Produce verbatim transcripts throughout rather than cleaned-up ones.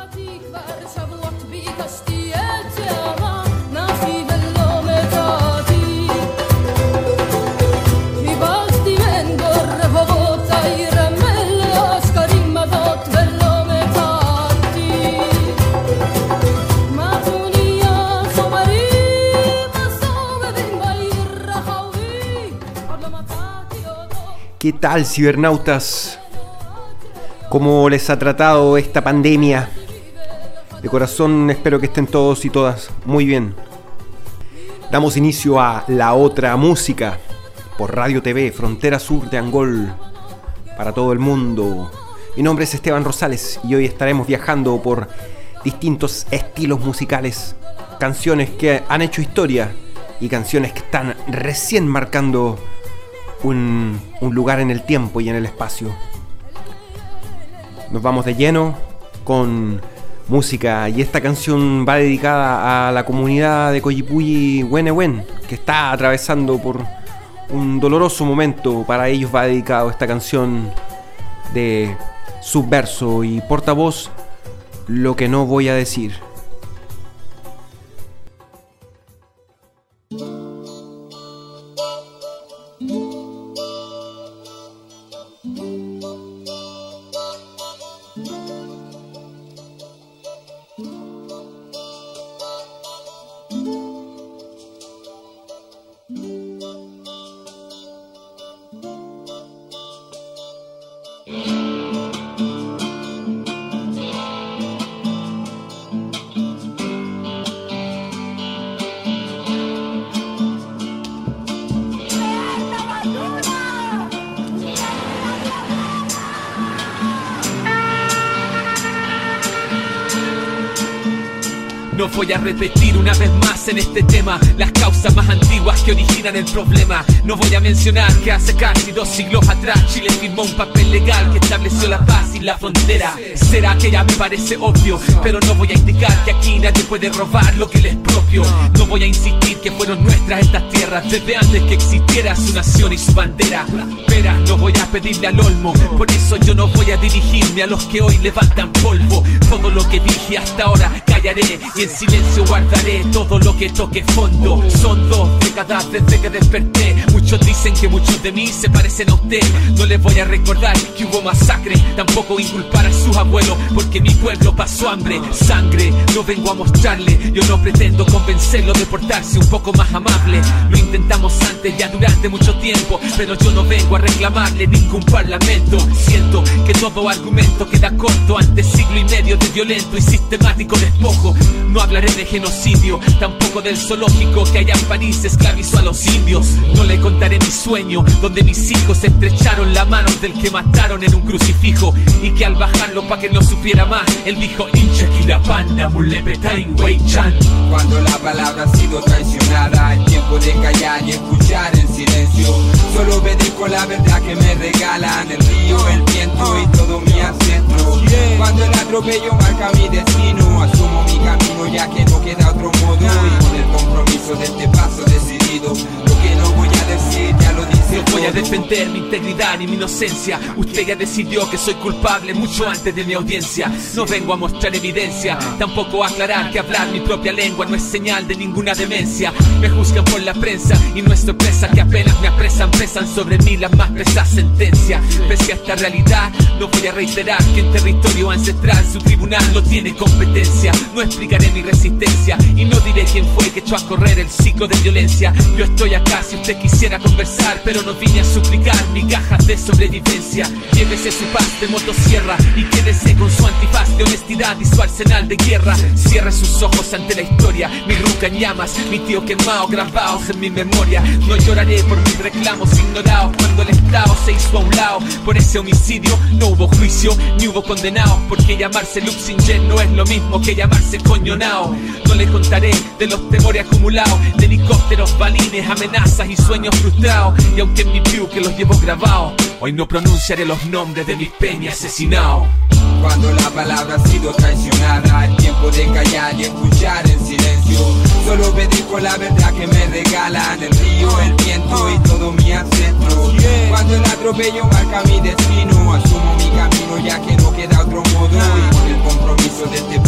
¿Qué tal, cibernautas? ¿Cómo les ha tratado esta pandemia? De corazón espero que estén todos y todas muy bien. Damos inicio a La Otra Música por Radio T V, Frontera Sur de Angol, para todo el mundo. Mi nombre es Esteban Rosales y hoy estaremos viajando por distintos estilos musicales, canciones que han hecho historia y canciones que están recién marcando Un, un lugar en el tiempo y en el espacio. Nos vamos de lleno con música y esta canción va dedicada a la comunidad de Coyipulli Huenehuén, que está atravesando por un doloroso momento. Para ellos va dedicado esta canción de Subverso y Portavoz, Lo que no voy a decir. No voy a repetir una vez más en este tema las causas más antiguas que originan el problema. No voy a mencionar que hace casi dos siglos atrás Chile firmó un papel legal que estableció la paz y la frontera. Será que ya me parece obvio, pero no voy a indicar que aquí nadie puede robar lo que les es propio. No voy a insistir que fueron nuestras estas tierras desde antes que existiera su nación y su bandera. Pero no voy a pedirle al olmo, por eso yo no voy a dirigirme a los que hoy levantan polvo. Todo lo que dije hasta ahora callaré y en silencio guardaré todo lo que toque fondo. Son dos décadas desde que desperté. Muchos dicen que muchos de mí se parecen a usted. No les voy a recordar que hubo masacre, tampoco inculpar a sus abuelos, porque mi pueblo pasó hambre, sangre. No vengo a mostrarle, yo no pretendo convencerlo de portarse un poco más amable. Lo intentamos antes ya durante mucho tiempo, pero yo no vengo a reclamarle ningún parlamento. Siento que todo argumento queda corto ante siglo y medio de violento y sistemático despojo. No hablaré de genocidio, tampoco del zoológico que allá en París esclavizó a los indios. No le contaré mi sueño, donde mis hijos estrecharon la mano del que mataron en un crucifijo, y que al bajarlo pa' que no supiera más, él dijo Inche Kirapanda Mulepetain Weichan. Cuando la palabra ha sido traicionada, es tiempo de callar y escuchar en silencio. Solo obedezco la verdad que me regalan el río, el viento y todo mi ancestro. Cuando el atropello marca mi destino, asumo mi camino ya que no queda otro modo, y con el compromiso de este paso decidido, lo que no voy a decir ya lo dice. No voy a defender mi integridad ni mi inocencia. Usted ya decidió que soy culpable mucho antes de mi audiencia. No vengo a mostrar evidencia, tampoco a aclarar que hablar mi propia lengua no es señal de ninguna demencia. Me juzgan por la prensa y no es sorpresa que apenas me apresan, pesan sobre mí las más pesadas sentencias. Pese a esta realidad, no voy a reiterar que en territorio ancestral su tribunal no tiene competencia. No explicaré mi resistencia y no diré quién fue que echó a correr el ciclo de violencia. Yo estoy acá si usted quisiera conversar, pero no vine a suplicar migajas de sobrevivencia. Llévese su paz de motosierra y quédese con su antifaz de honestidad y su arsenal de guerra. Cierre sus ojos ante la historia, mi ruca en llamas, mi tío quemado, grabados en mi memoria. No lloraré por mis reclamos ignorados cuando el Estado se hizo a un lado. Por ese homicidio no hubo juicio ni hubo condenados, porque llamarse Luxingen no es lo mismo que llamarse Coñonao. No le contaré de los temores acumulados, de helicópteros, balines, amenazas y sueños frustrados. Y aunque en mi view que los llevo grabados, hoy no pronunciaré los nombres de mis peñas asesinados. Cuando la palabra ha sido traicionada, es tiempo de callar y escuchar en silencio. Solo obedezco la verdad que me regalan el río, el viento y todo mi ancestro. Cuando el atropello marca mi destino, asumo mi camino ya que no queda otro modo, y con el compromiso de este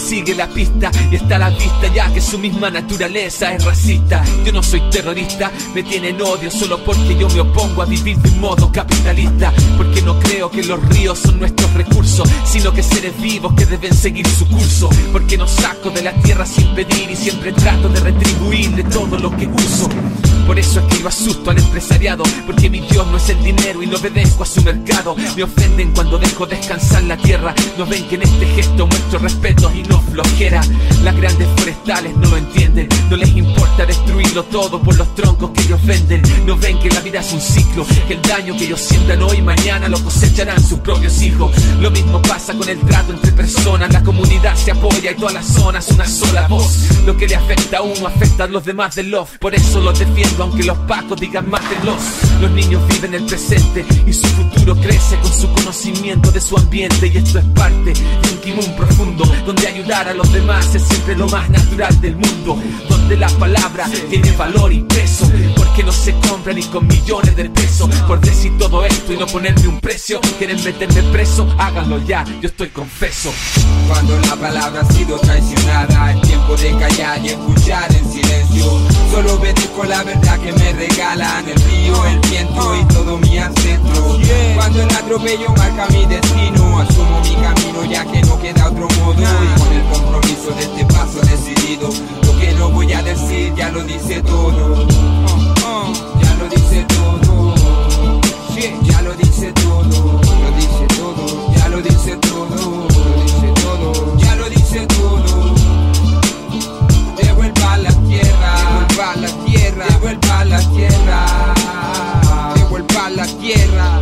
sigue la pista y está a la vista ya que su misma naturaleza es racista. Yo no soy terrorista, me tienen odio solo porque yo me opongo a vivir de un modo capitalista. Porque no creo que los ríos son nuestros recursos, sino que seres vivos que deben seguir su curso. Porque no saco de la tierra sin pedir y siempre trato de retribuirle todo lo que uso. Por eso es que yo asusto al empresariado, porque mi Dios no es el dinero y no obedezco a su mercado. Me ofenden cuando dejo descansar la tierra. No ven que en este gesto muestro respeto y no flojera. Las grandes forestales no lo entienden, no les importa destruirlo todo por los troncos que ellos venden. No ven que la vida es un ciclo, que el daño que ellos siembran hoy, mañana lo cosecharán sus propios hijos. Lo mismo pasa con el trato entre personas, la comunidad se apoya y todas las zonas una sola voz. Lo que le afecta a uno afecta a los demás del love, por eso los defiendo aunque los pacos digan mátenlos. Los niños viven el presente y su futuro crece con su conocimiento de su ambiente. Y esto es parte de un timón profundo, donde ayudar a los demás es siempre lo más natural del mundo. Donde la palabra tiene valor y peso, porque no se compra ni con millones de pesos. Por decir todo esto y no ponerme un precio, quieren meterme preso, háganlo ya, yo estoy confeso. Cuando la palabra ha sido traicionada, es tiempo de callar y escuchar en silencio. Solo obedezco la verdad que me regalan el río, el viento y todo mi ancestro. Cuando el atropello marca mi destino, asumo mi camino ya que no queda otro modo. Y con el compromiso de este paso decidido, lo que no voy a decir ya lo dice todo. Ya lo dice todo. Ya lo dice todo. Lo dice todo. Ya lo dice todo. Lo dice todo. Ya lo dice todo. Devuelva la tierra. Devuelva la tierra. Devuelva la tierra. Devuelva la tierra.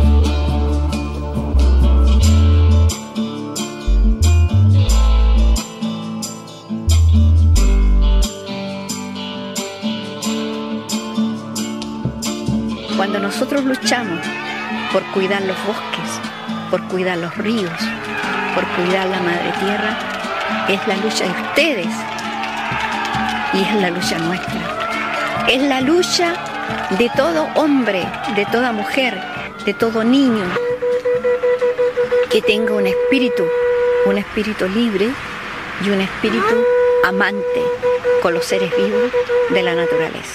Cuando nosotros luchamos por cuidar los bosques, por cuidar los ríos, por cuidar la madre tierra, es la lucha de ustedes y es la lucha nuestra. Es la lucha de todo hombre, de toda mujer, de todo niño que tenga un espíritu, un espíritu libre y un espíritu amante con los seres vivos de la naturaleza.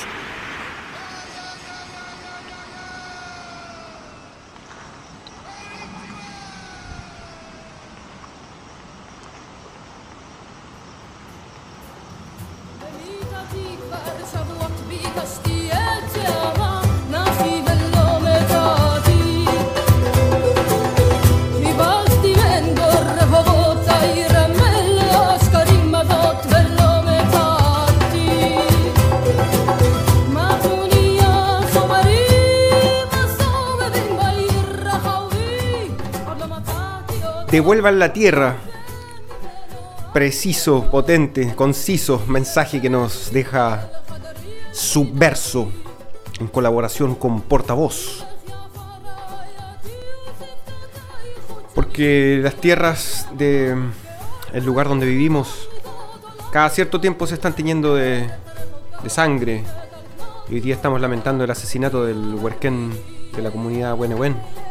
Devuelvan la tierra. Preciso, potente, conciso mensaje que nos deja Subverso en colaboración con Portavoz. Porque las tierras de el lugar donde vivimos cada cierto tiempo se están tiñendo de, de sangre. Y hoy día estamos lamentando el asesinato del huerquén de la comunidad Huenehuén.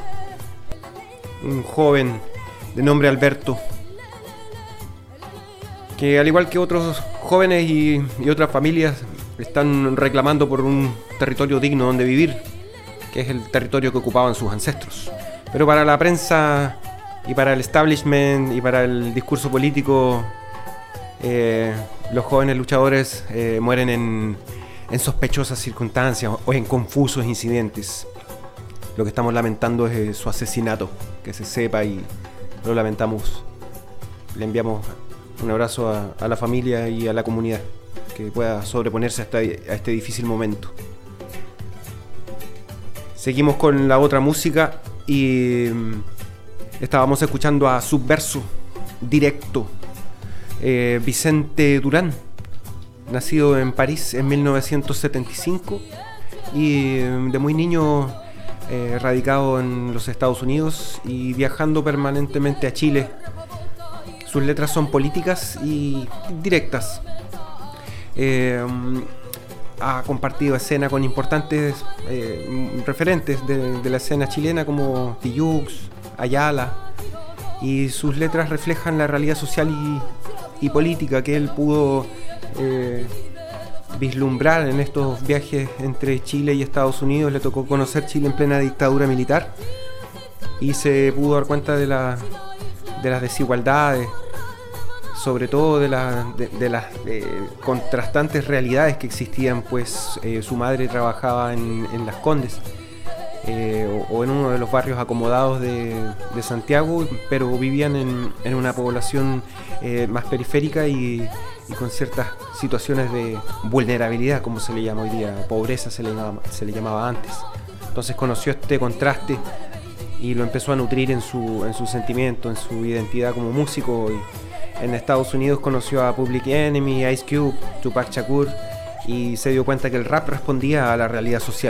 Un joven de nombre Alberto, que al igual que otros jóvenes y, y otras familias están reclamando por un territorio digno donde vivir, que es el territorio que ocupaban sus ancestros. Pero para la prensa y para el establishment y para el discurso político, eh, los jóvenes luchadores eh, mueren en, en sospechosas circunstancias o en confusos incidentes. Lo que estamos lamentando es eh, su asesinato, que se sepa, y lo lamentamos. Le enviamos un abrazo a, a la familia y a la comunidad, que pueda sobreponerse hasta a este difícil momento. Seguimos con la otra música y estábamos escuchando a Subverso, Directo. eh, Vicente Durán, nacido en París en mil novecientos setenta y cinco y de muy niño eh, radicado en los Estados Unidos y viajando permanentemente a Chile. Sus letras son políticas y directas. Eh, ha compartido escena con importantes eh, referentes de, de la escena chilena como Tijoux, Ayala, y sus letras reflejan la realidad social y, y política que él pudo eh, vislumbrar en estos viajes entre Chile y Estados Unidos. Le tocó conocer Chile en plena dictadura militar y se pudo dar cuenta de, la, de las desigualdades, sobre todo de, la, de, de las eh, contrastantes realidades que existían, pues eh, su madre trabajaba en, en Las Condes eh, o, o en uno de los barrios acomodados de, de Santiago, pero vivían en, en una población eh, más periférica y, y con ciertas situaciones de vulnerabilidad, como se le llama hoy día, pobreza se le llamaba, se le llamaba antes. Entonces conoció este contraste y lo empezó a nutrir en su, en su sentimiento, en su identidad como músico. Y en Estados Unidos conoció a Public Enemy, Ice Cube, Tupac Shakur, y se dio cuenta que el rap respondía a la realidad social.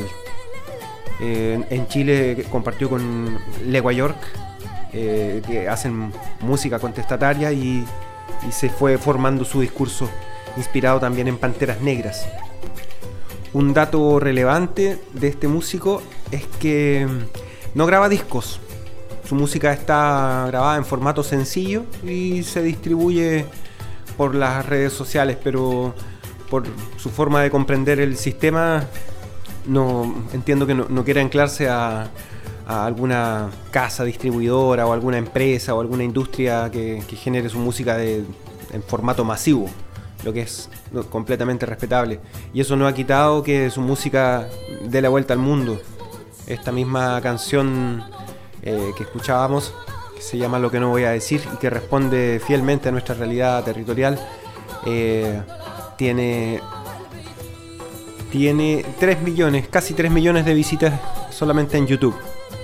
Eh, en Chile compartió con Legua York, eh, que hacen música contestataria, y, y se fue formando su discurso inspirado también en Panteras Negras. Un dato relevante de este músico es que no graba discos. Su música está grabada en formato sencillo y se distribuye por las redes sociales, pero por su forma de comprender el sistema, no entiendo que no, no quiera anclarse a, a alguna casa distribuidora o alguna empresa o alguna industria que, que genere su música de, en formato masivo, lo que es completamente respetable. Y eso no ha quitado que su música dé la vuelta al mundo. Esta misma canción eh, que escuchábamos, que se llama Lo que no voy a decir y que responde fielmente a nuestra realidad territorial, eh, tiene, tiene tres millones, casi tres millones de visitas solamente en YouTube.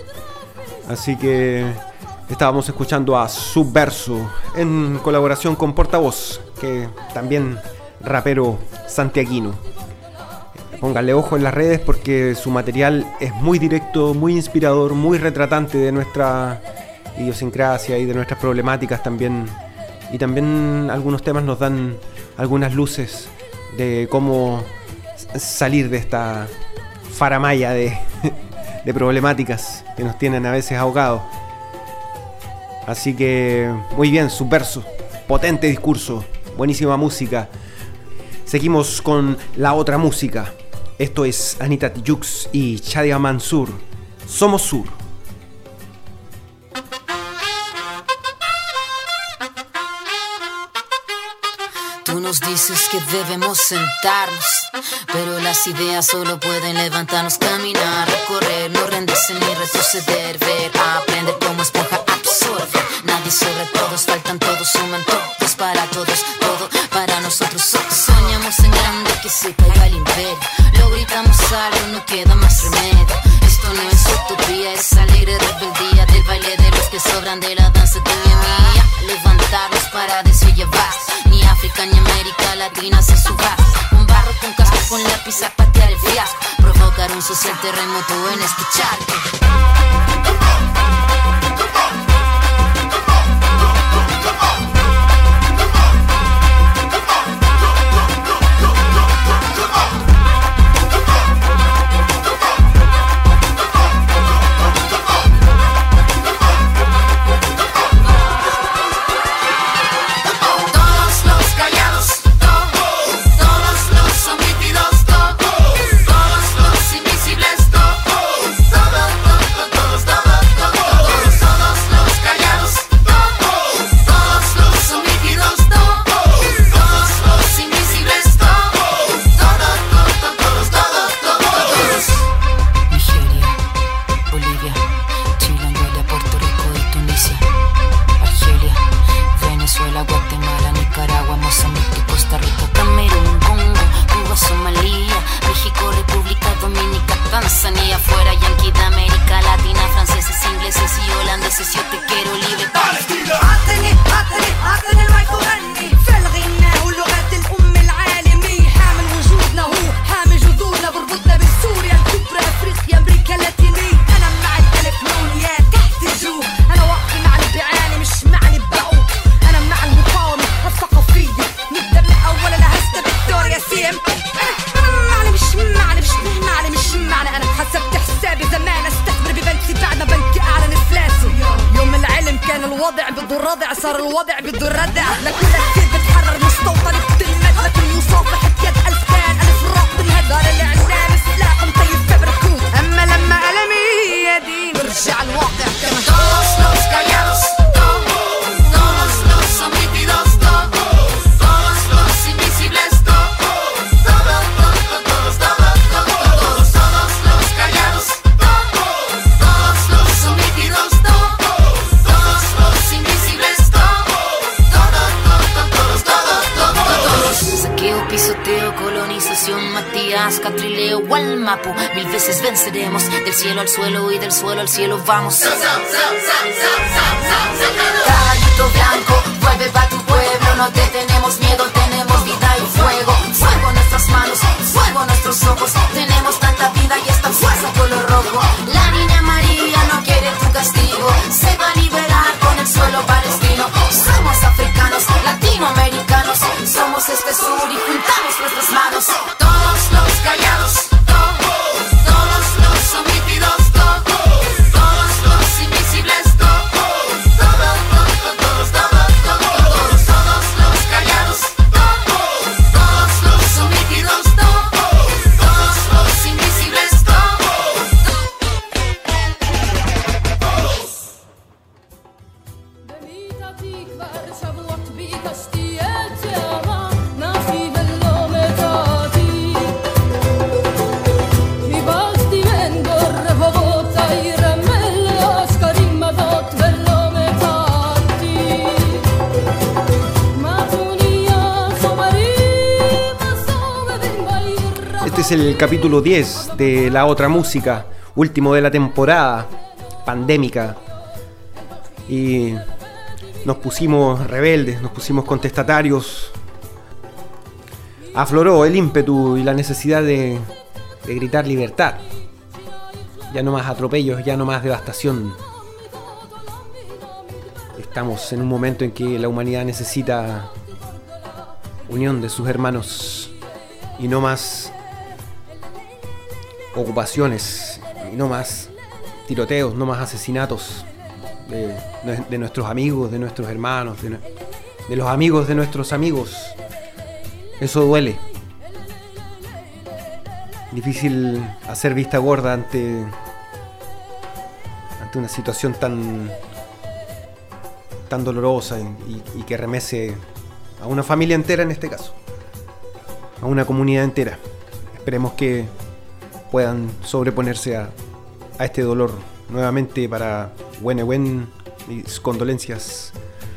Así que estábamos escuchando a Subverso en colaboración con Portavoz, que también rapero santiaguino. Pónganle ojo en las redes porque su material es muy directo, muy inspirador, muy retratante de nuestra idiosincrasia y de nuestras problemáticas también. Y también algunos temas nos dan algunas luces de cómo salir de esta faramalla de, de problemáticas que nos tienen a veces ahogados. Así que muy bien, Subverso, potente discurso, buenísima música. Seguimos con la otra música. Esto es Anita Tijoux y Shadia Mansour. Somos Sur. Tú nos dices que debemos sentarnos, pero las ideas solo pueden levantarnos, caminar, recorrer, no rendirse ni retroceder, ver, aprender como esponja, absorber. Nadie sobre todos, faltan todos, suman todos para todos, todo para nosotros. Soñamos en grande, que se caiga el imperio. Lo gritamos algo, no queda más remedio. Esto no es utopía, es alegre rebeldía del baile de los que sobran de la danza tuya y mía. Levantarnos para llevar, ni África ni América Latina se suba. Un barro con casco, con lápiz a patear el fiasco, provocar un social terremoto en este charco. الوضع بده الردع، صار الوضع بده الردع. لكل كثير بتحب del cielo al suelo y del suelo al cielo vamos. Caballito blanco, vuelve pa' tu pueblo, no te tenemos miedo, tenemos vida y fuego. Fuego en nuestras manos, fuego en nuestros ojos, tenemos tanta vida y esta fuerza color rojo. La niña María no quiere tu castigo, se va a liberar con el suelo palestino. Somos africanos, latinoamericanos, somos este sur y juntamos nuestras manos. Todos los callados, todos, todos los omitidos, todos, todos los invisibles, todos, todos, todos, todos, todos, todos, todos los callados, todos, todos los omitidos, todos, todos los invisibles, todos, todos. Este es el capítulo diez de La Otra Música, último de la temporada pandémica. Y nos pusimos rebeldes, nos pusimos contestatarios. Afloró el ímpetu y la necesidad de, de gritar libertad. Ya no más atropellos, ya no más devastación. Estamos en un momento en que la humanidad necesita unión de sus hermanos y no más ocupaciones, y no más tiroteos, no más asesinatos de, de nuestros amigos, de nuestros hermanos, de, de los amigos de nuestros amigos. Eso duele. Difícil hacer vista gorda ante, ante una situación tan, tan dolorosa y, y que remece a una familia entera en este caso, a una comunidad entera. Esperemos que puedan sobreponerse a, a este dolor. Nuevamente para Wenewen, mis condolencias.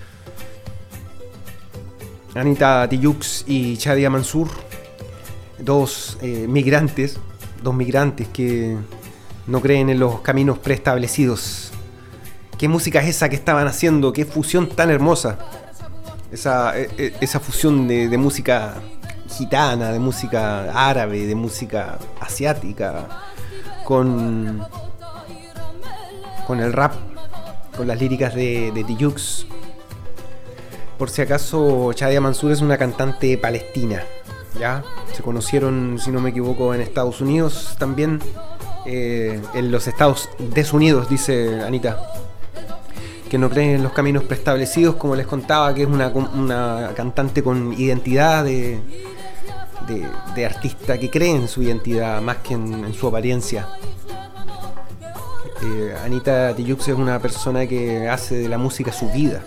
Anita Tijoux y Shadia Mansour, dos eh, migrantes, dos migrantes que no creen en los caminos preestablecidos. ¿Qué música es esa que estaban haciendo? ¿Qué fusión tan hermosa? Esa, eh, esa fusión de, de música gitana, de música árabe, de música asiática, con, con el rap, con las líricas de, de Tijoux. Por si acaso, Shadia Mansour es una cantante palestina, ¿ya? Se conocieron, si no me equivoco, en Estados Unidos también, eh, en los Estados Desunidos, dice Anita, que no creen en los caminos preestablecidos, como les contaba, que es una, una cantante con identidad de, de, de artista, que cree en su identidad más que en, en su apariencia. Eh, Anita Tijoux es una persona que hace de la música su vida.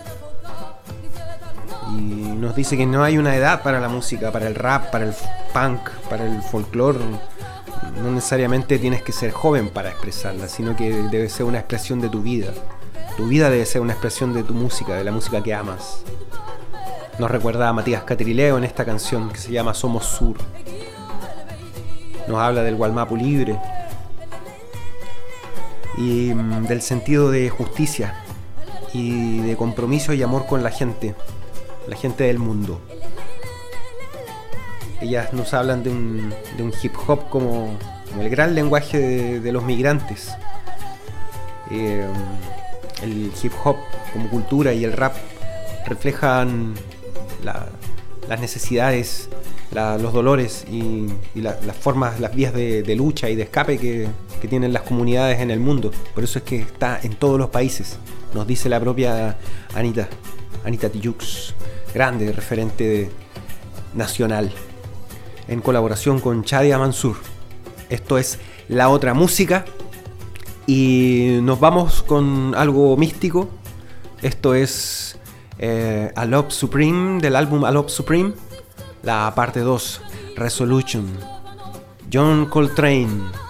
Y nos dice que no hay una edad para la música, para el rap, para el punk, para el folclore. No necesariamente tienes que ser joven para expresarla, sino que debe ser una expresión de tu vida. Tu vida debe ser una expresión de tu música, de la música que amas. Nos recuerda a Matías Catrileo en esta canción que se llama Somos Sur. Nos habla del Gualmapu libre y mm, del sentido de justicia y de compromiso y amor con la gente. La gente del mundo. Ellas nos hablan de un, de un hip hop como, como el gran lenguaje de, de los migrantes. Eh, el hip hop como cultura y el rap reflejan la, las necesidades, la, los dolores y, y la, las formas, las vías de, de lucha y de escape que, que tienen las comunidades en el mundo. Por eso es que está en todos los países, nos dice la propia Anita, Anita Tijoux. Grande referente de, nacional, en colaboración con Shadia Mansour. Esto es La Otra Música y nos vamos con algo místico. Esto es eh, A Love Supreme, del álbum A Love Supreme, la parte dos, Resolution, John Coltrane.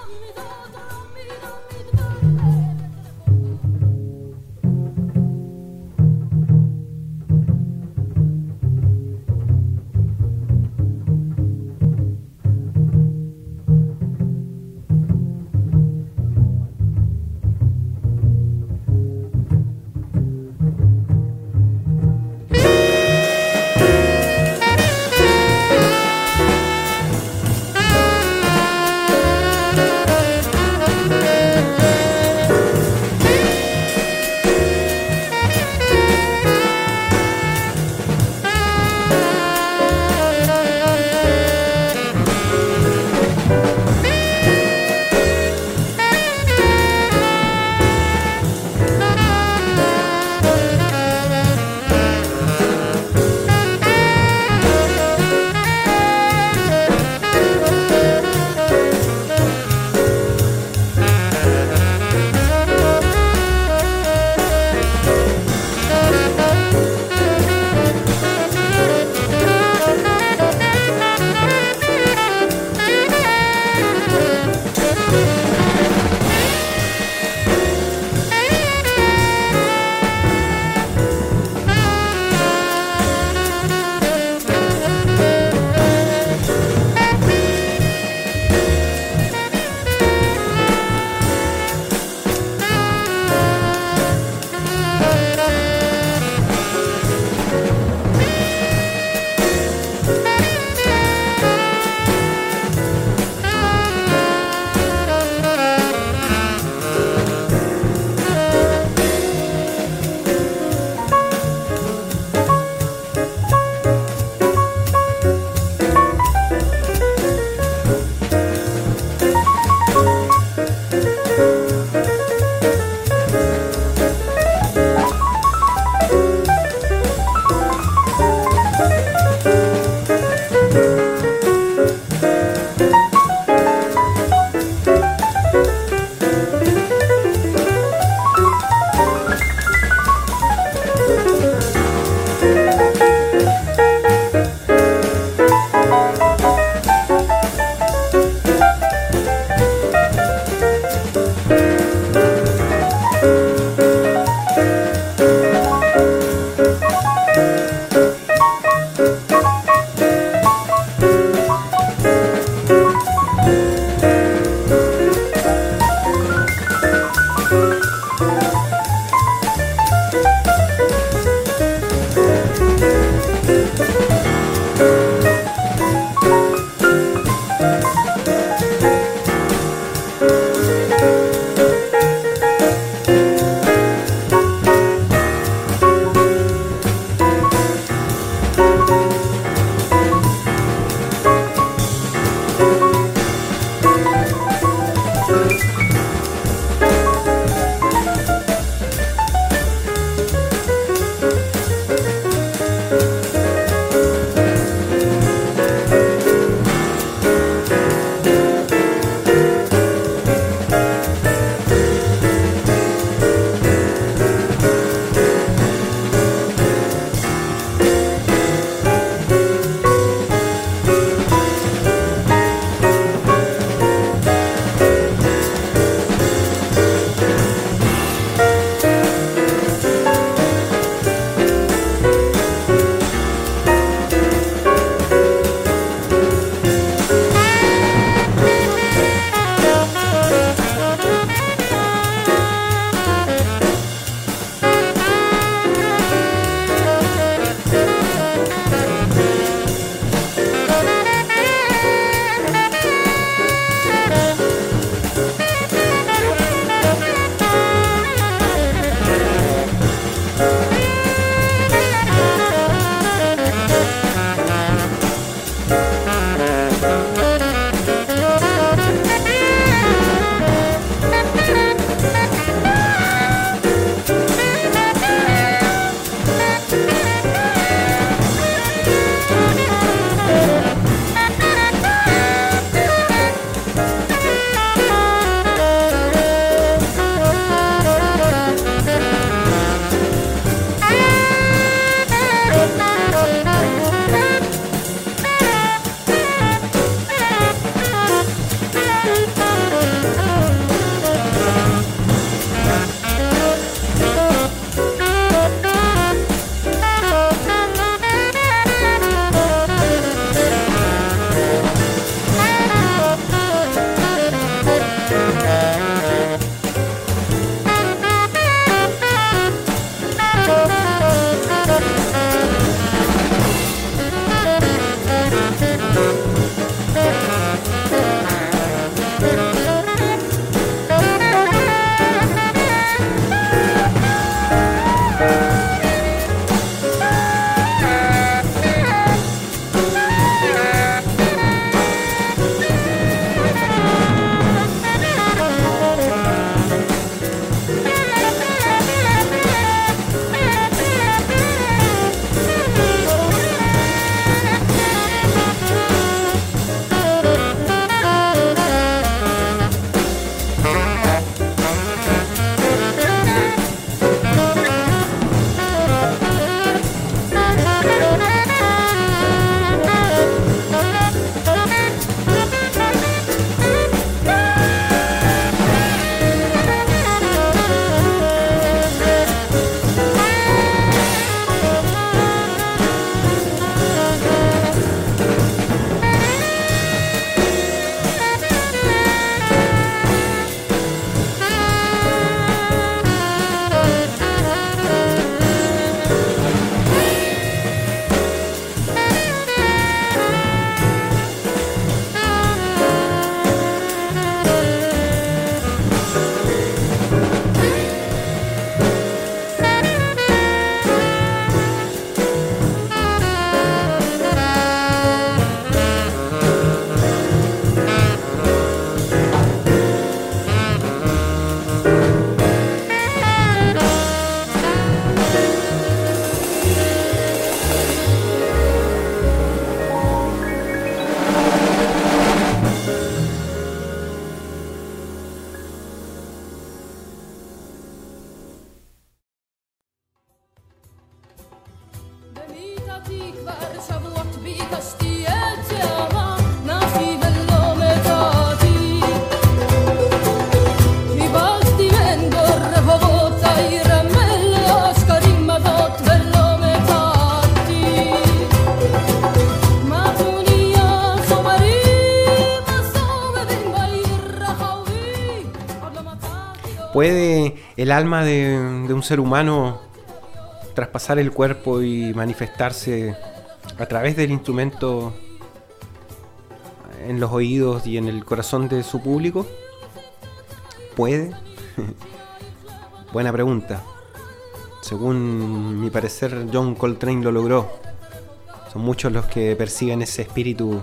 ¿Puede el alma de, de un ser humano traspasar el cuerpo y manifestarse a través del instrumento en los oídos y en el corazón de su público? ¿Puede? Buena pregunta. Según mi parecer, John Coltrane lo logró. Son muchos los que perciben ese espíritu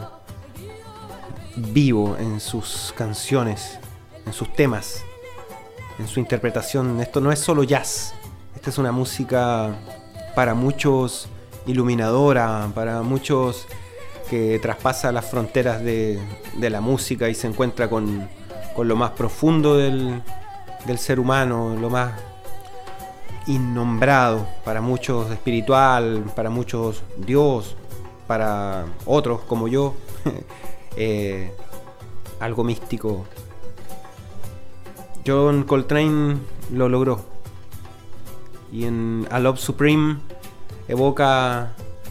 vivo en sus canciones, en sus temas, en su interpretación. Esto no es solo jazz. Esta es una música para muchos iluminadora, para muchos que traspasa las fronteras de, de la música y se encuentra con, con lo más profundo del, del ser humano, lo más innombrado, para muchos espiritual, para muchos Dios, para otros como yo, eh, algo místico. John Coltrane lo logró, y en A Love Supreme evoca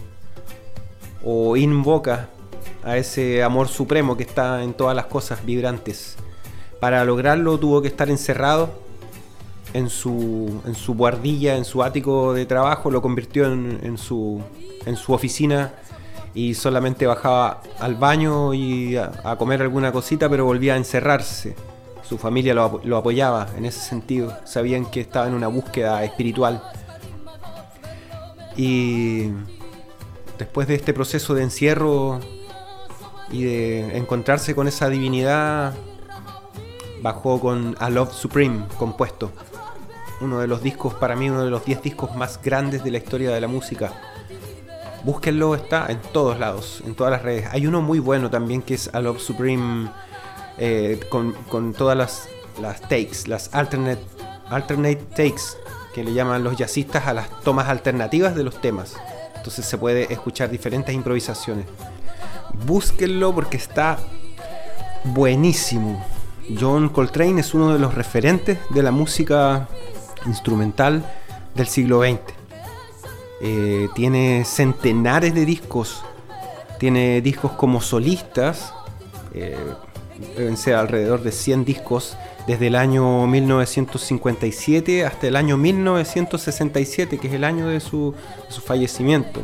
o invoca a ese amor supremo que está en todas las cosas vibrantes. Para lograrlo tuvo que estar encerrado en su, en su buhardilla, en su ático de trabajo. Lo convirtió en, en, su, en su oficina, y solamente bajaba al baño y a, a comer alguna cosita, pero volvía a encerrarse. Su familia lo, lo apoyaba en ese sentido. Sabían que estaba en una búsqueda espiritual. Y después de este proceso de encierro y de encontrarse con esa divinidad, bajó con A Love Supreme compuesto. Uno de los discos, para mí, uno de los diez discos más grandes de la historia de la música. Búsquenlo, está en todos lados, en todas las redes. Hay uno muy bueno también que es A Love Supreme, eh, con, con todas las, las takes, las alternate, alternate takes, que le llaman los jazzistas a las tomas alternativas de los temas. Entonces se puede escuchar diferentes improvisaciones. Búsquenlo porque está buenísimo. John Coltrane es uno de los referentes de la música instrumental del siglo veinte. Eh, tiene centenares de discos. Tiene discos como solistas. Eh, deben ser alrededor de cien discos desde el año mil novecientos cincuenta y siete hasta el año mil novecientos sesenta y siete, que es el año de su, de su fallecimiento.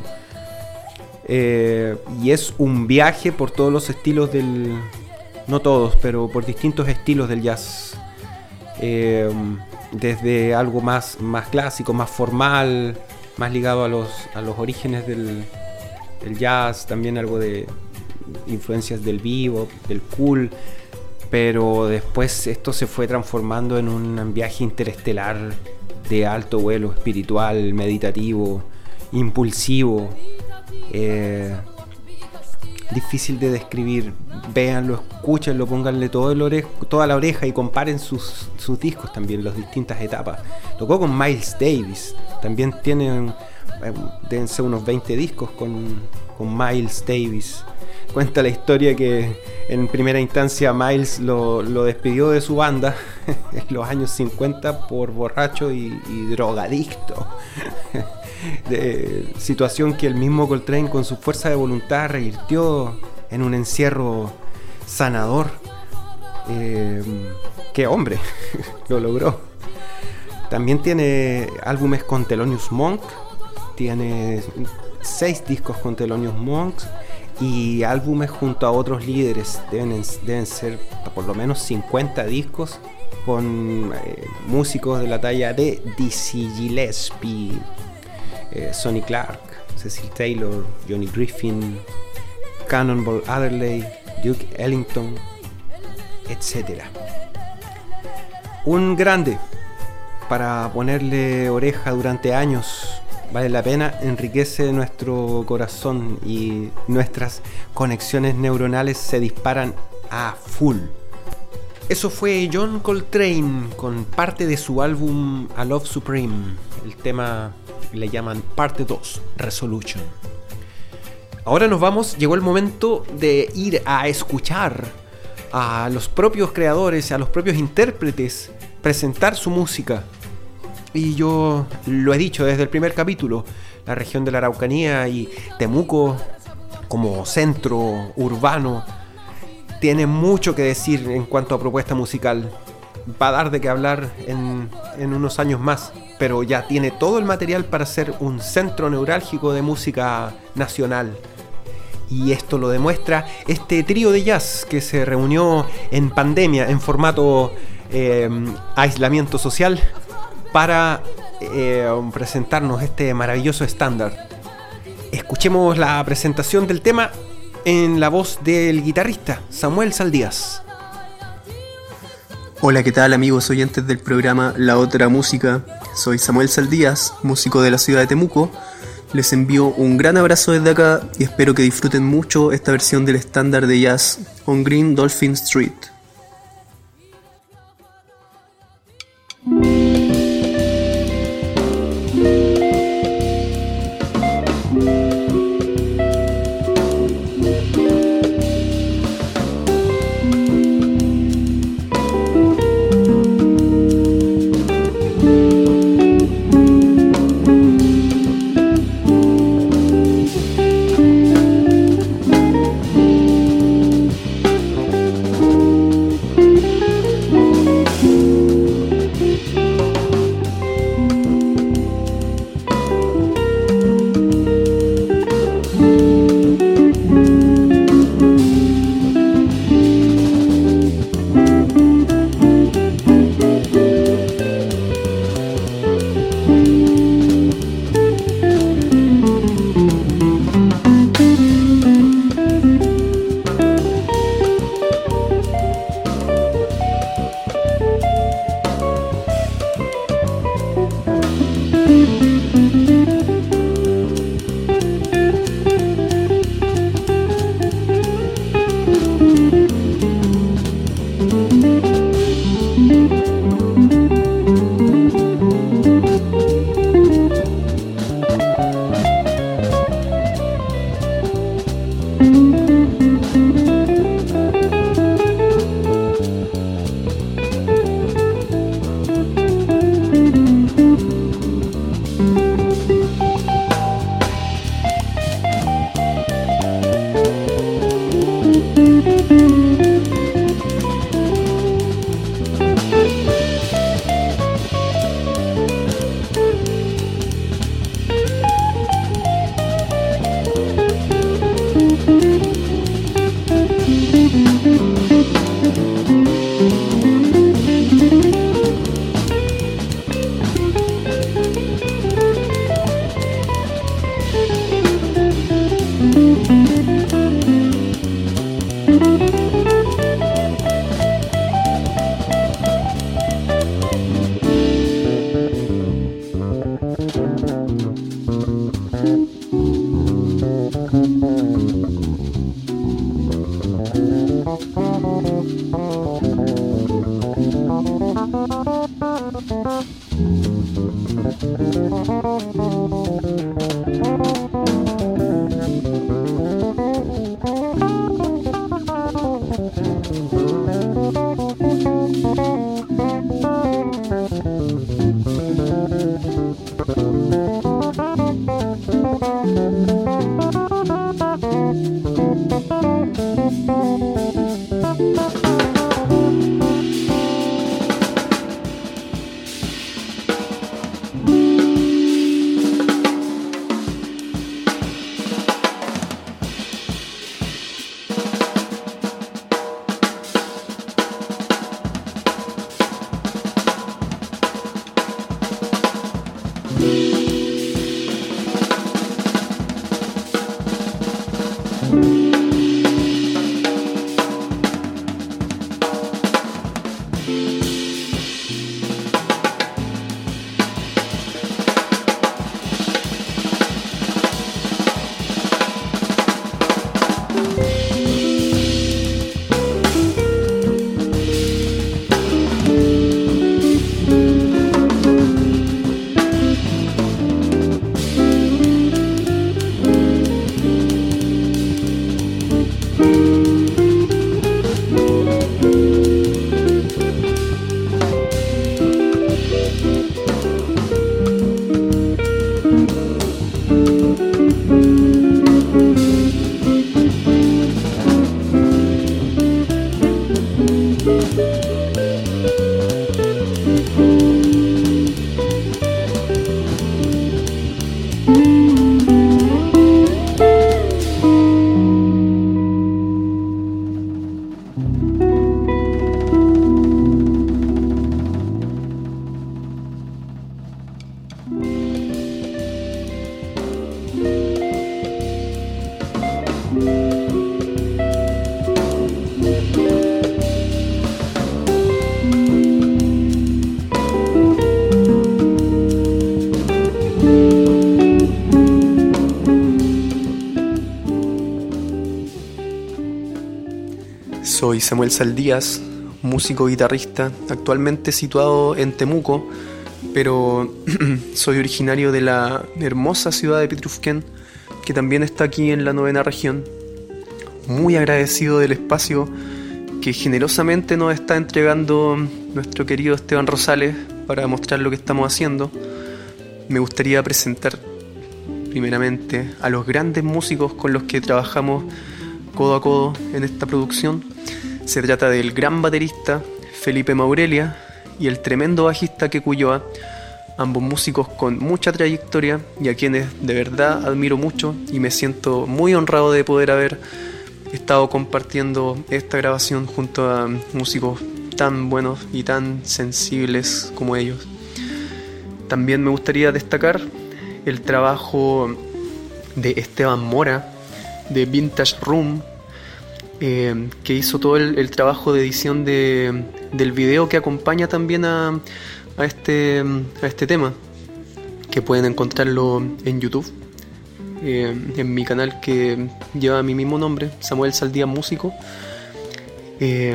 Eh, y es un viaje por todos los estilos del... No todos, pero por distintos estilos del jazz. Eh, desde algo más, más clásico, más formal, más ligado a los, a los orígenes del, del jazz, también algo de influencias del bebop, del cool, pero después esto se fue transformando en un viaje interestelar de alto vuelo, espiritual, meditativo, impulsivo, eh, difícil de describir. Véanlo, escúchenlo, pónganle todo el oreja, toda la oreja y comparen sus, sus discos también, las distintas etapas. Tocó con Miles Davis, también tiene, deben ser unos veinte discos con, con Miles Davis. Cuenta la historia que en primera instancia Miles lo, lo despidió de su banda en los años cincuenta por borracho y, y drogadicto. De, situación que el mismo Coltrane, con su fuerza de voluntad, revirtió en un encierro sanador. Eh, ¡Qué hombre! Lo logró. También tiene álbumes con Thelonious Monk. Tiene seis discos con Thelonious Monk y álbumes junto a otros líderes. Deben, deben ser por lo menos cincuenta discos con eh, músicos de la talla de Dizzy Gillespie, eh, Sonny Clark, Cecil Taylor, Johnny Griffin, Cannonball Adderley, Duke Ellington, etcétera. Un grande para ponerle oreja durante años. Vale la pena, enriquece nuestro corazón y nuestras conexiones neuronales se disparan a full. Eso fue John Coltrane con parte de su álbum A Love Supreme. El tema le llaman parte dos, Resolution. Ahora nos vamos, llegó el momento de ir a escuchar a los propios creadores, a los propios intérpretes presentar su música. Y yo lo he dicho desde el primer capítulo, la región de la Araucanía y Temuco como centro urbano tiene mucho que decir en cuanto a propuesta musical. Va a dar de qué hablar en, en unos años más, pero ya tiene todo el material para ser un centro neurálgico de música nacional. Y esto lo demuestra este trío de jazz que se reunió en pandemia, en formato eh, aislamiento social, para eh, presentarnos este maravilloso estándar. Escuchemos la presentación del tema en la voz del guitarrista Samuel Saldías. Hola, ¿qué tal amigos oyentes del programa La Otra Música? Soy Samuel Saldías, músico de la ciudad de Temuco. Les envío un gran abrazo desde acá y espero que disfruten mucho esta versión del estándar de jazz On Green Dolphin Street. Soy Samuel Saldías, músico guitarrista, actualmente situado en Temuco, pero soy originario de la hermosa ciudad de Pitrufquén, que también está aquí en la novena región. Muy agradecido del espacio que generosamente nos está entregando nuestro querido Esteban Rosales para mostrar lo que estamos haciendo. Me gustaría presentar primeramente a los grandes músicos con los que trabajamos codo a codo en esta producción. Se trata del gran baterista Felipe Maurelia y el tremendo bajista Keku Ulloa, ambos músicos con mucha trayectoria y a quienes de verdad admiro mucho, y me siento muy honrado de poder haber estado compartiendo esta grabación junto a músicos tan buenos y tan sensibles como ellos. También me gustaría destacar el trabajo de Esteban Mora de Vintage Room, eh, que hizo todo el, el trabajo de edición de, del video que acompaña también a, a, este, a este tema, que pueden encontrarlo en YouTube, eh, en mi canal que lleva mi mismo nombre, Samuel Saldías Músico. Eh,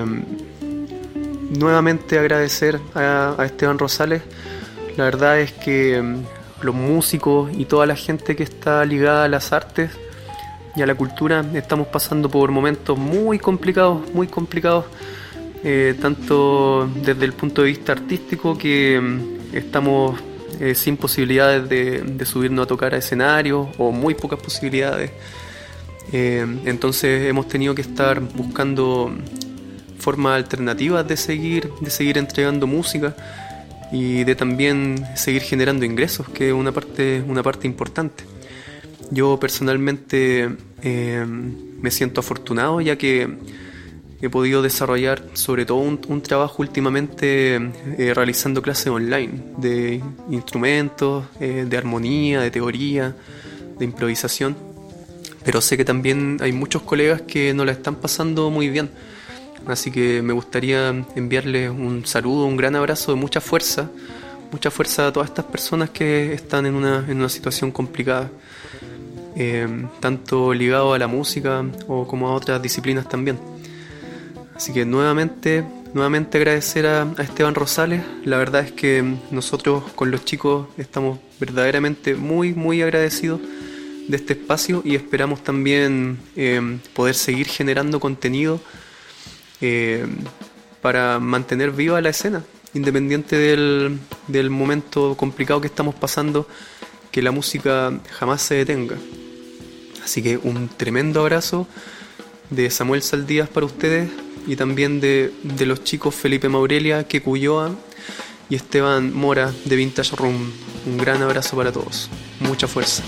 nuevamente agradecer a, a Esteban Rosales. La verdad es que los músicos y toda la gente que está ligada a las artes y a la cultura estamos pasando por momentos muy complicados, muy complicados, eh, tanto desde el punto de vista artístico, que mm, estamos eh, sin posibilidades de, de subirnos a tocar a escenarios, o muy pocas posibilidades. Eh, entonces hemos tenido que estar buscando formas alternativas de seguir, de seguir entregando música y de también seguir generando ingresos, que es una parte, una parte importante. Yo personalmente eh, me siento afortunado, ya que he podido desarrollar sobre todo un, un trabajo últimamente eh, realizando clases online de instrumentos, eh, de armonía, de teoría, de improvisación. Pero sé que también hay muchos colegas que no la están pasando muy bien. Así que me gustaría enviarles un saludo, un gran abrazo de mucha fuerza, mucha fuerza a todas estas personas que están en una, en una situación complicada, eh, tanto ligado a la música o como a otras disciplinas también. Así que nuevamente, nuevamente agradecer a, a Esteban Rosales. La verdad es que nosotros con los chicos estamos verdaderamente muy, muy agradecidos de este espacio, y esperamos también eh, poder seguir generando contenido Eh, para mantener viva la escena, independiente del, del momento complicado que estamos pasando, que la música jamás se detenga. Así que un tremendo abrazo de Samuel Saldías para ustedes, y también de, de los chicos Felipe Maurelia, Keku Ulloa y Esteban Mora de Vintage Room. Un gran abrazo para todos, mucha fuerza.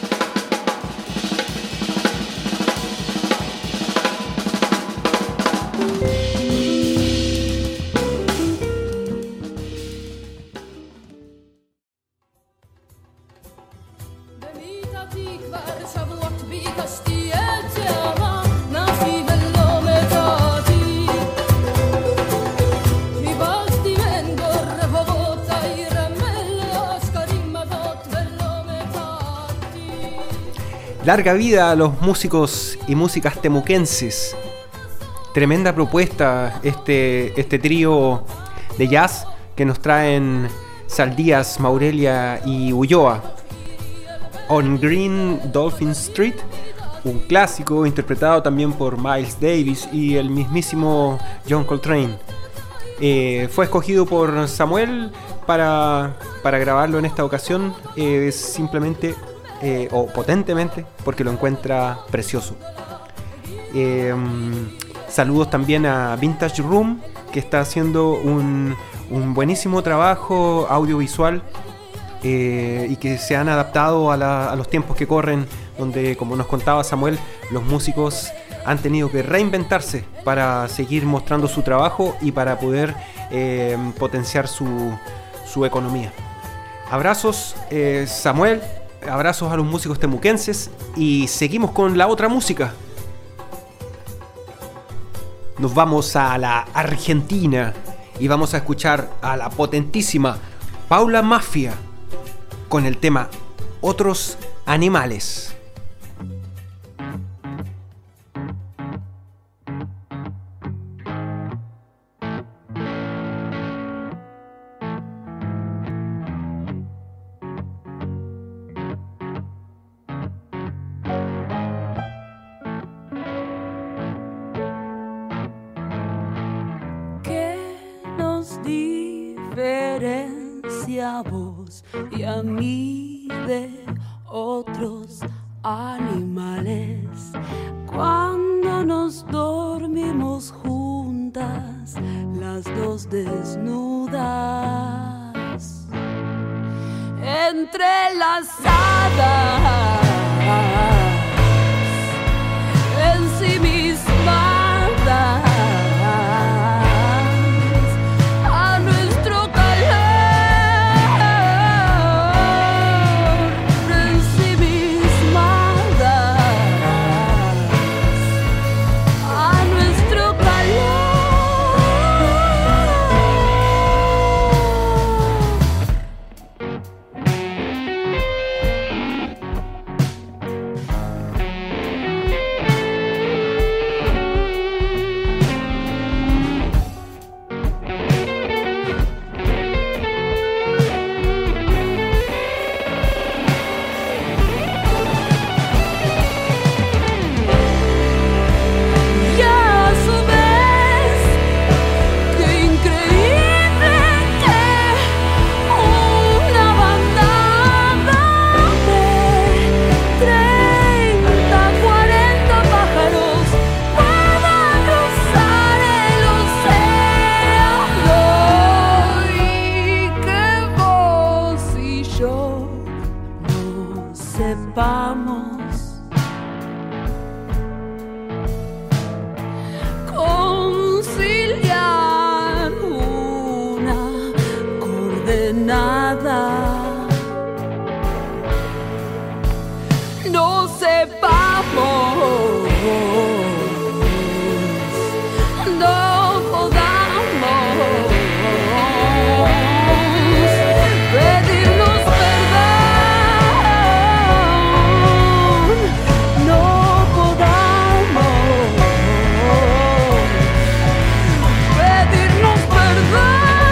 Larga vida a los músicos y músicas temuquenses. Tremenda propuesta este, este trío de jazz que nos traen Saldías, Maurelia y Ulloa. On Green Dolphin Street, un clásico interpretado también por Miles Davis y el mismísimo John Coltrane. Eh, fue escogido por Samuel para, para grabarlo en esta ocasión, eh, simplemente eh, o potentemente porque lo encuentra precioso. Eh, saludos también a Vintage Room, que está haciendo un, un buenísimo trabajo audiovisual, eh, y que se han adaptado a, la, a los tiempos que corren, donde, como nos contaba Samuel, los músicos han tenido que reinventarse para seguir mostrando su trabajo y para poder eh, potenciar su, su economía. Abrazos, eh, Samuel, abrazos a los músicos temuquenses, y seguimos con la otra música. Nos vamos a la Argentina y vamos a escuchar a la potentísima Paula Mafia con el tema Otros Animales. diferencia a vos y a mí de otros animales. Cuando nos dormimos juntas, las dos desnudas, entrelazadas, ensimismadas a nuestro calor, ensimismadas a nuestro calor. Conciliar una coordenada, no sepamos, no podamos pedirnos perdón, no podamos pedirnos perdón.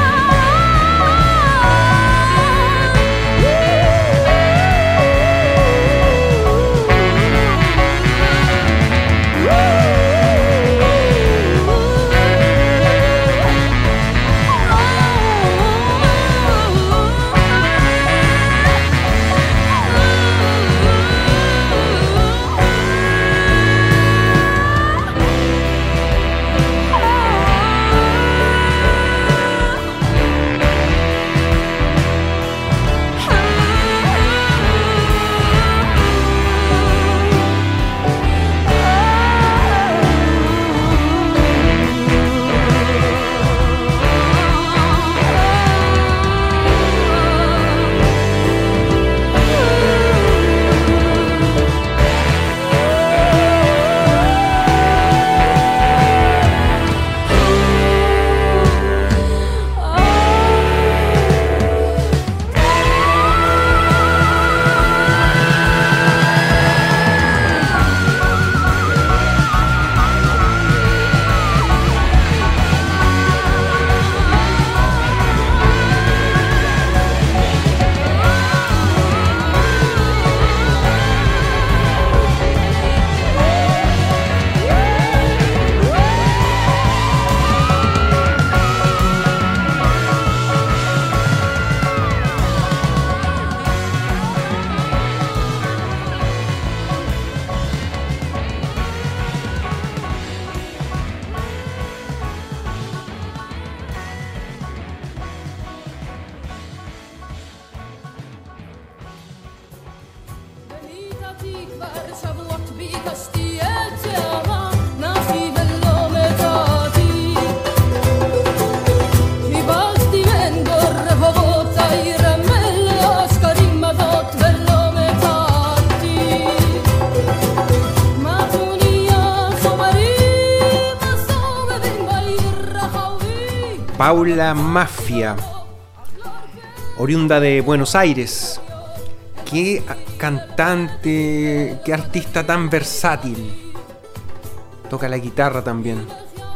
Paula Mafia, oriunda de Buenos Aires. Qué cantante, qué artista tan versátil. Toca la guitarra también.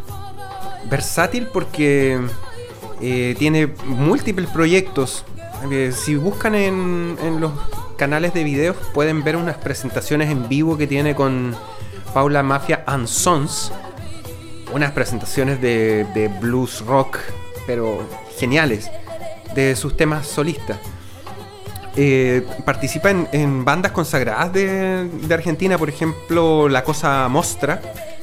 Versátil porque eh, tiene múltiples proyectos. Eh, si buscan en, en los canales de videos pueden ver unas presentaciones en vivo que tiene con Paula Mafia and Sons. Unas presentaciones de, de blues rock, pero geniales. de sus temas solistas. Eh, participa en, en bandas consagradas de, de Argentina, por ejemplo La Cosa Mostra,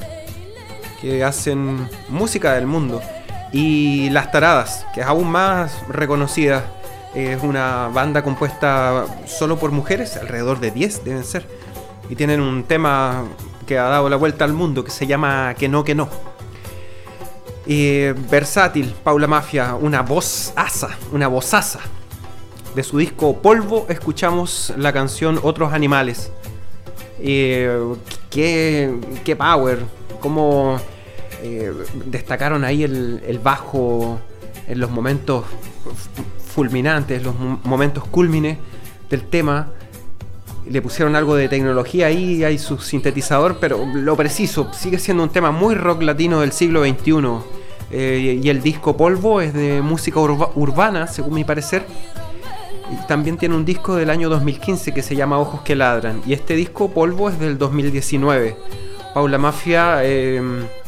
que hacen música del mundo, y Las Taradas, que es aún más reconocida. Es una banda compuesta solo por mujeres, alrededor de diez deben ser, y tienen un tema que ha dado la vuelta al mundo que se llama Que no, que no. Eh, versátil, Paula Mafia, una voz asa, una vozaza. De su disco Polvo escuchamos la canción Otros Animales. Eh, qué, qué power, cómo eh, destacaron ahí el, el bajo en los momentos fulminantes, los momentos cúlmines del tema. Le pusieron algo de tecnología ahí, hay su sintetizador, pero lo preciso, sigue siendo un tema muy rock latino del siglo veintiuno. Eh, y el disco Polvo es de música urba- urbana, según mi parecer. Y también tiene un disco del año dos mil quince que se llama Ojos que Ladran. Y este disco Polvo es del dos mil diecinueve. Paula Mafia eh,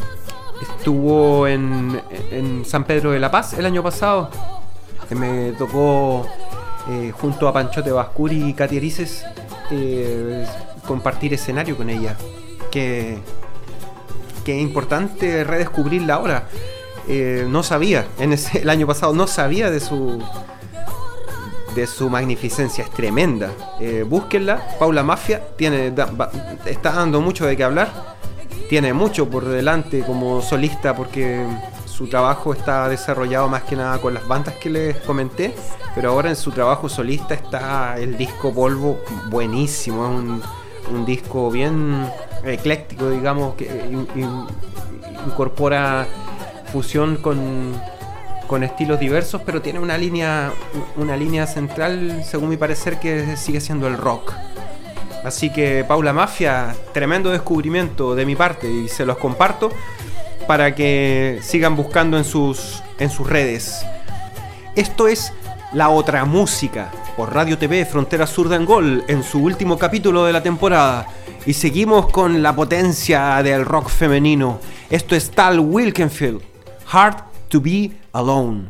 estuvo en, en San Pedro de la Paz el año pasado. Me tocó eh, junto a Panchote Bascuri y Katy Erices eh, compartir escenario con ella. Que, que es importante redescubrirla ahora. Eh, no sabía, en ese, el año pasado no sabía de su de su magnificencia, es tremenda. Eh, búsquenla, Paula Mafia tiene, da, va, está dando mucho de qué hablar, tiene mucho por delante como solista porque su trabajo está desarrollado más que nada con las bandas que les comenté, pero ahora en su trabajo solista está el disco Polvo, buenísimo, es un, un disco bien ecléctico, digamos, que in, in, incorpora fusión con, con estilos diversos, pero tiene una línea, una línea central, según mi parecer, que sigue siendo el rock. Así que Paula Mafia, tremendo descubrimiento de mi parte y se los comparto para que sigan buscando en sus, en sus redes. Esto es La Otra Música por Radio T V Frontera Sur de Angol en su último capítulo de la temporada. Y seguimos con la potencia del rock femenino. Esto es Tal Wilkenfield, Hard to Be Alone.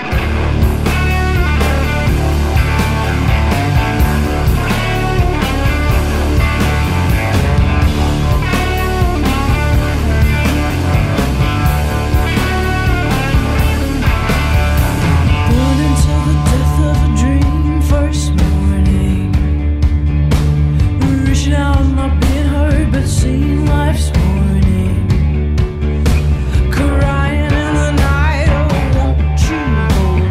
Crying in the night, oh, won't you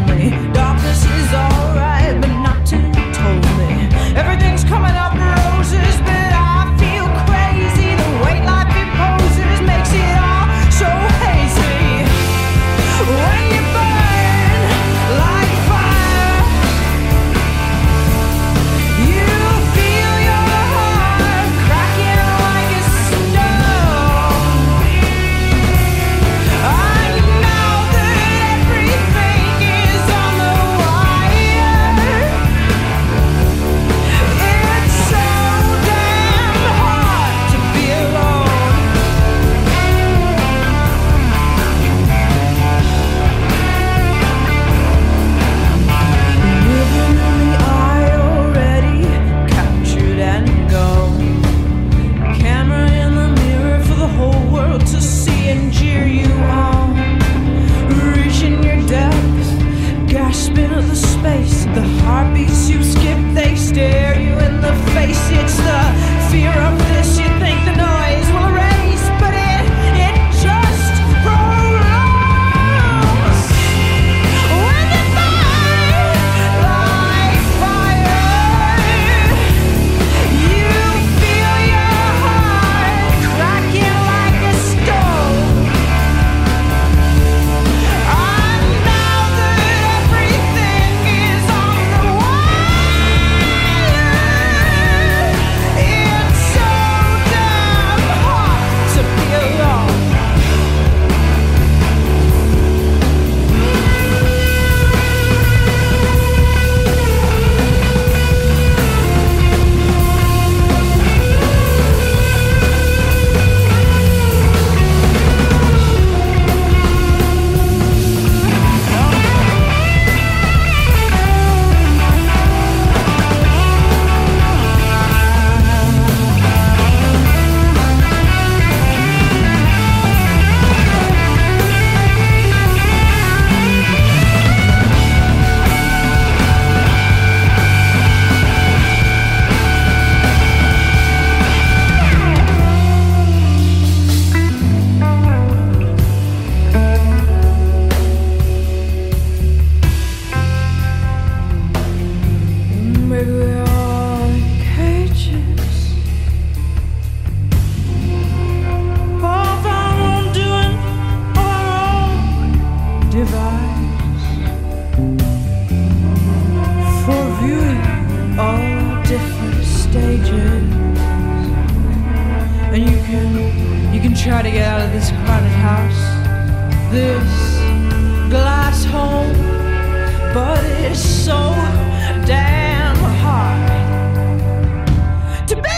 Maybe we're all in cages, both our own doing, our own device, for viewing all different stages. And you can, you can try to get out of this crowded house, this glass home, but it's so damn hard to be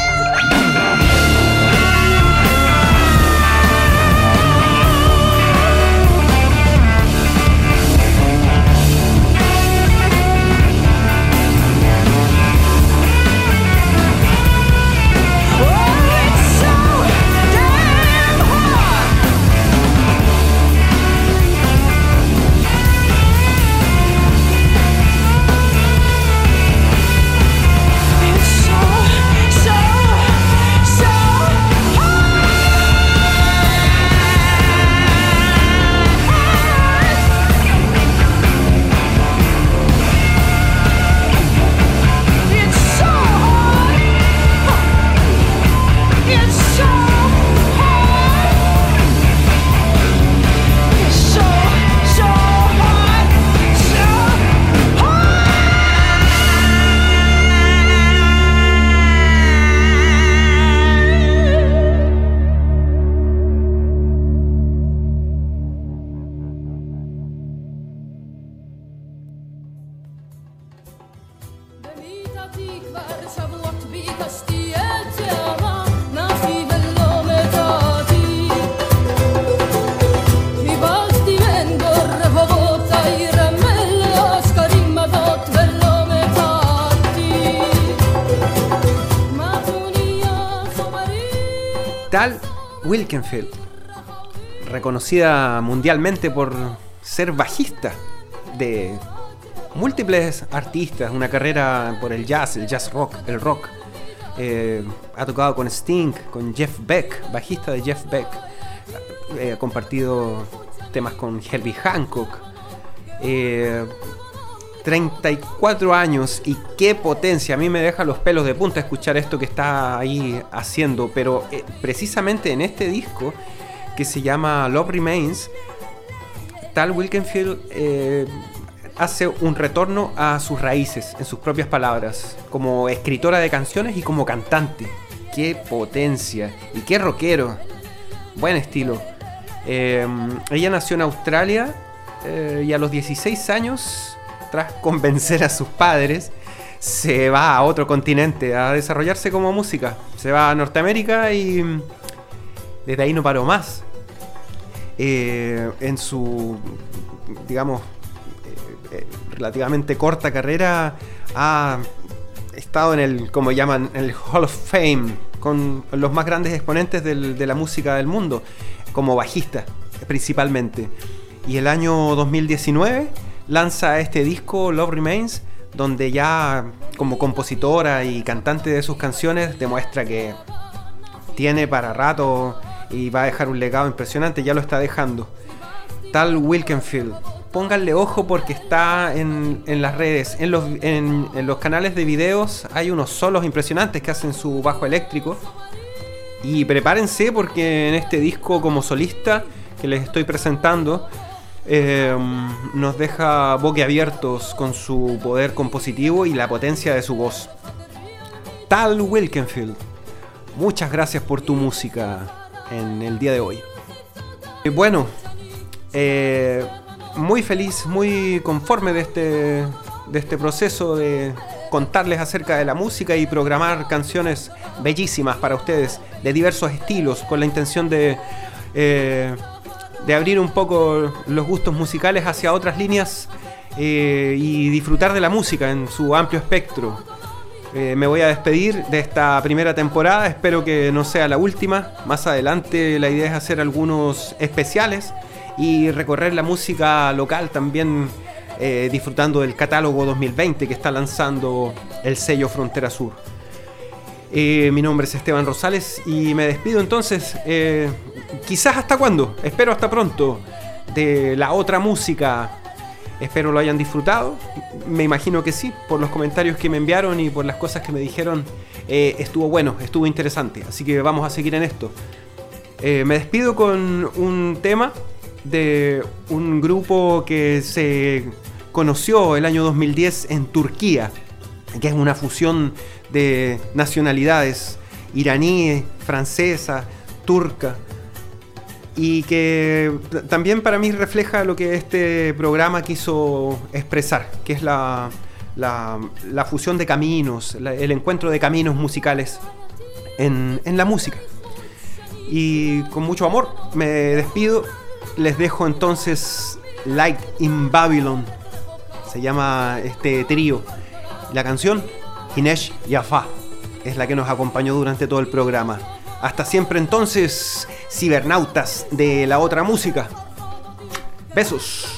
Tal Wilkenfeld, reconocida mundialmente por ser bajista de múltiples artistas, una carrera por el jazz, el jazz rock, el rock. Eh, ha tocado con Sting, con Jeff Beck, bajista de Jeff Beck. Eh, ha compartido temas con Herbie Hancock. Eh, treinta y cuatro años y qué potencia. A mí me deja los pelos de punta escuchar esto que está ahí haciendo. Pero eh, precisamente en este disco que se llama Love Remains, Tal Wilkenfeld eh, hace un retorno a sus raíces, en sus propias palabras, como escritora de canciones y como cantante. Qué potencia y qué rockero. Buen estilo. Eh, ella nació en Australia eh, y a los dieciséis años, tras convencer a sus padres, se va a otro continente a desarrollarse como música. Se va a Norteamérica y desde ahí no paró más. Eh, en su, digamos, eh, eh, relativamente corta carrera ha estado en el, como llaman, en el Hall of Fame, con los más grandes exponentes del, de la música del mundo, como bajista principalmente. Y el año dos mil diecinueve lanza este disco Love Remains, donde ya como compositora y cantante de sus canciones demuestra que tiene para rato y va a dejar un legado impresionante. Ya lo está dejando. Tal Wilkenfeld, pónganle ojo porque está en, en las redes, en los, en, en los canales de videos hay unos solos impresionantes que hacen su bajo eléctrico. Y prepárense porque en este disco como solista que les estoy presentando, Eh, nos deja boquiabiertos con su poder compositivo y la potencia de su voz. Tal Wilkenfeld, muchas gracias por tu música en el día de hoy. Y bueno, eh, muy feliz, muy conforme de este, de este proceso de contarles acerca de la música y programar canciones bellísimas para ustedes de diversos estilos, con la intención de eh, de abrir un poco los gustos musicales hacia otras líneas eh, y disfrutar de la música en su amplio espectro. Eh, me voy a despedir de esta primera temporada, espero que no sea la última. Más adelante la idea es hacer algunos especiales y recorrer la música local también, eh, disfrutando del catálogo dos mil veinte que está lanzando el sello Frontera Sur. Eh, mi nombre es Esteban Rosales y me despido entonces, eh, quizás hasta cuándo, espero hasta pronto, de la otra música Espero lo hayan disfrutado. Me imagino que sí, por los comentarios que me enviaron y por las cosas que me dijeron. Eh, estuvo bueno, estuvo interesante. Así que vamos a seguir en esto. Eh, me despido con un tema de un grupo que se conoció el año dos mil diez en Turquía, que es una fusión de nacionalidades iraní, francesa, turca, y que también para mí refleja lo que este programa quiso expresar, que es la, la, la fusión de caminos, la, el encuentro de caminos musicales en, en la música. Y con mucho amor me despido. Les dejo entonces Light in Babylon, se llama este trío. La canción Hinesh Yafa es la que nos acompañó durante todo el programa. Hasta siempre entonces, cibernautas de la otra música. Besos.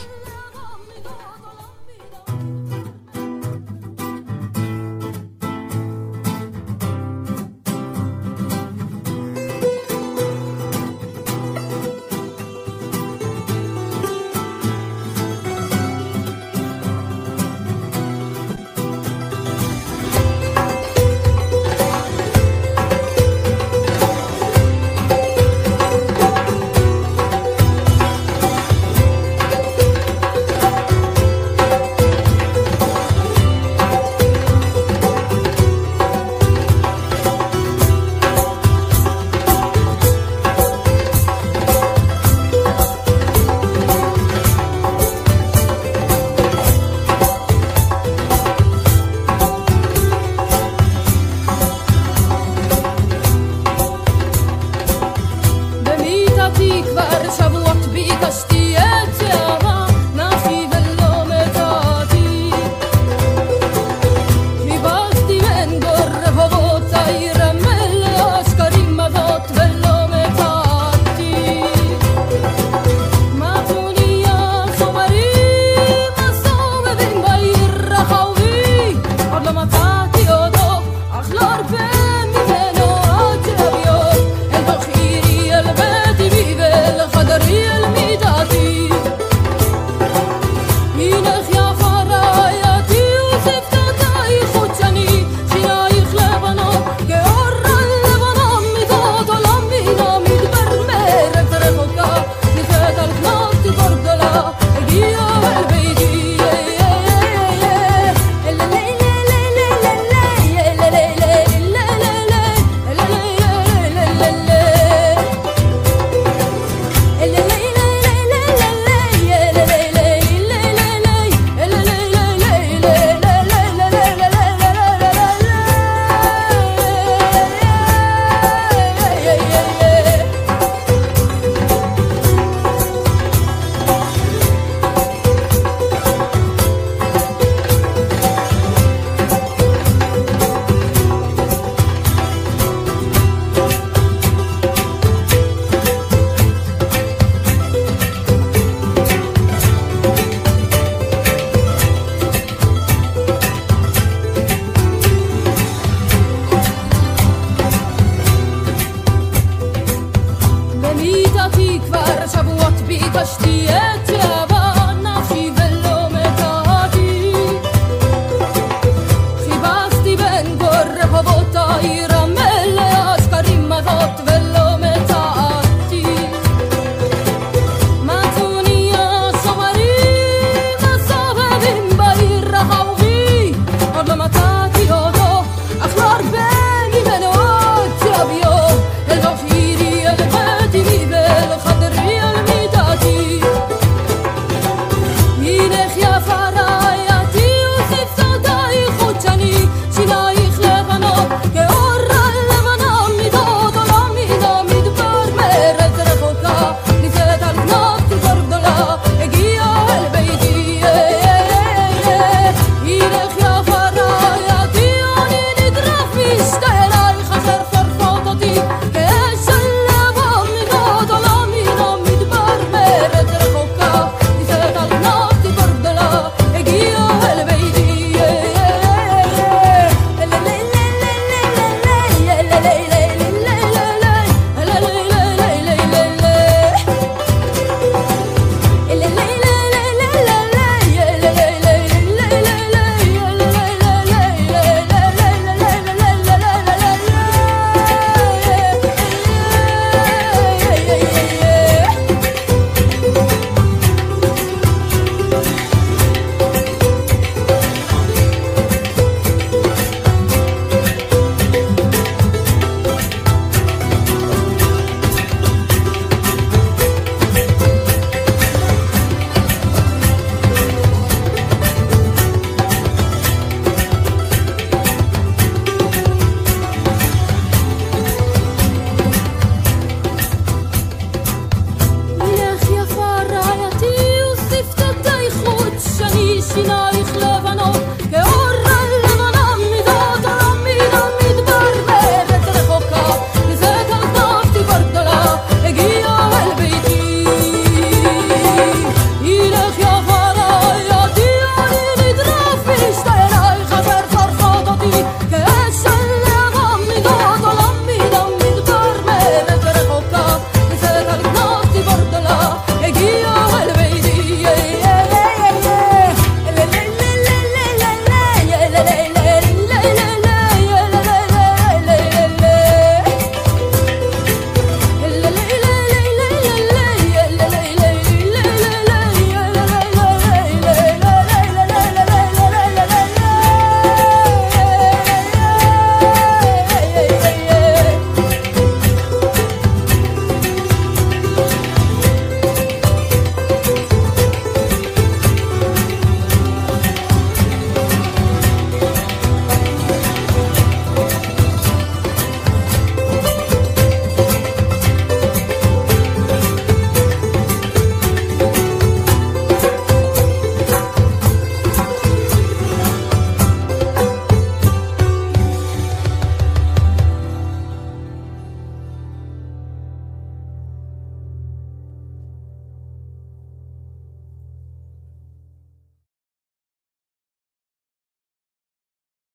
All of my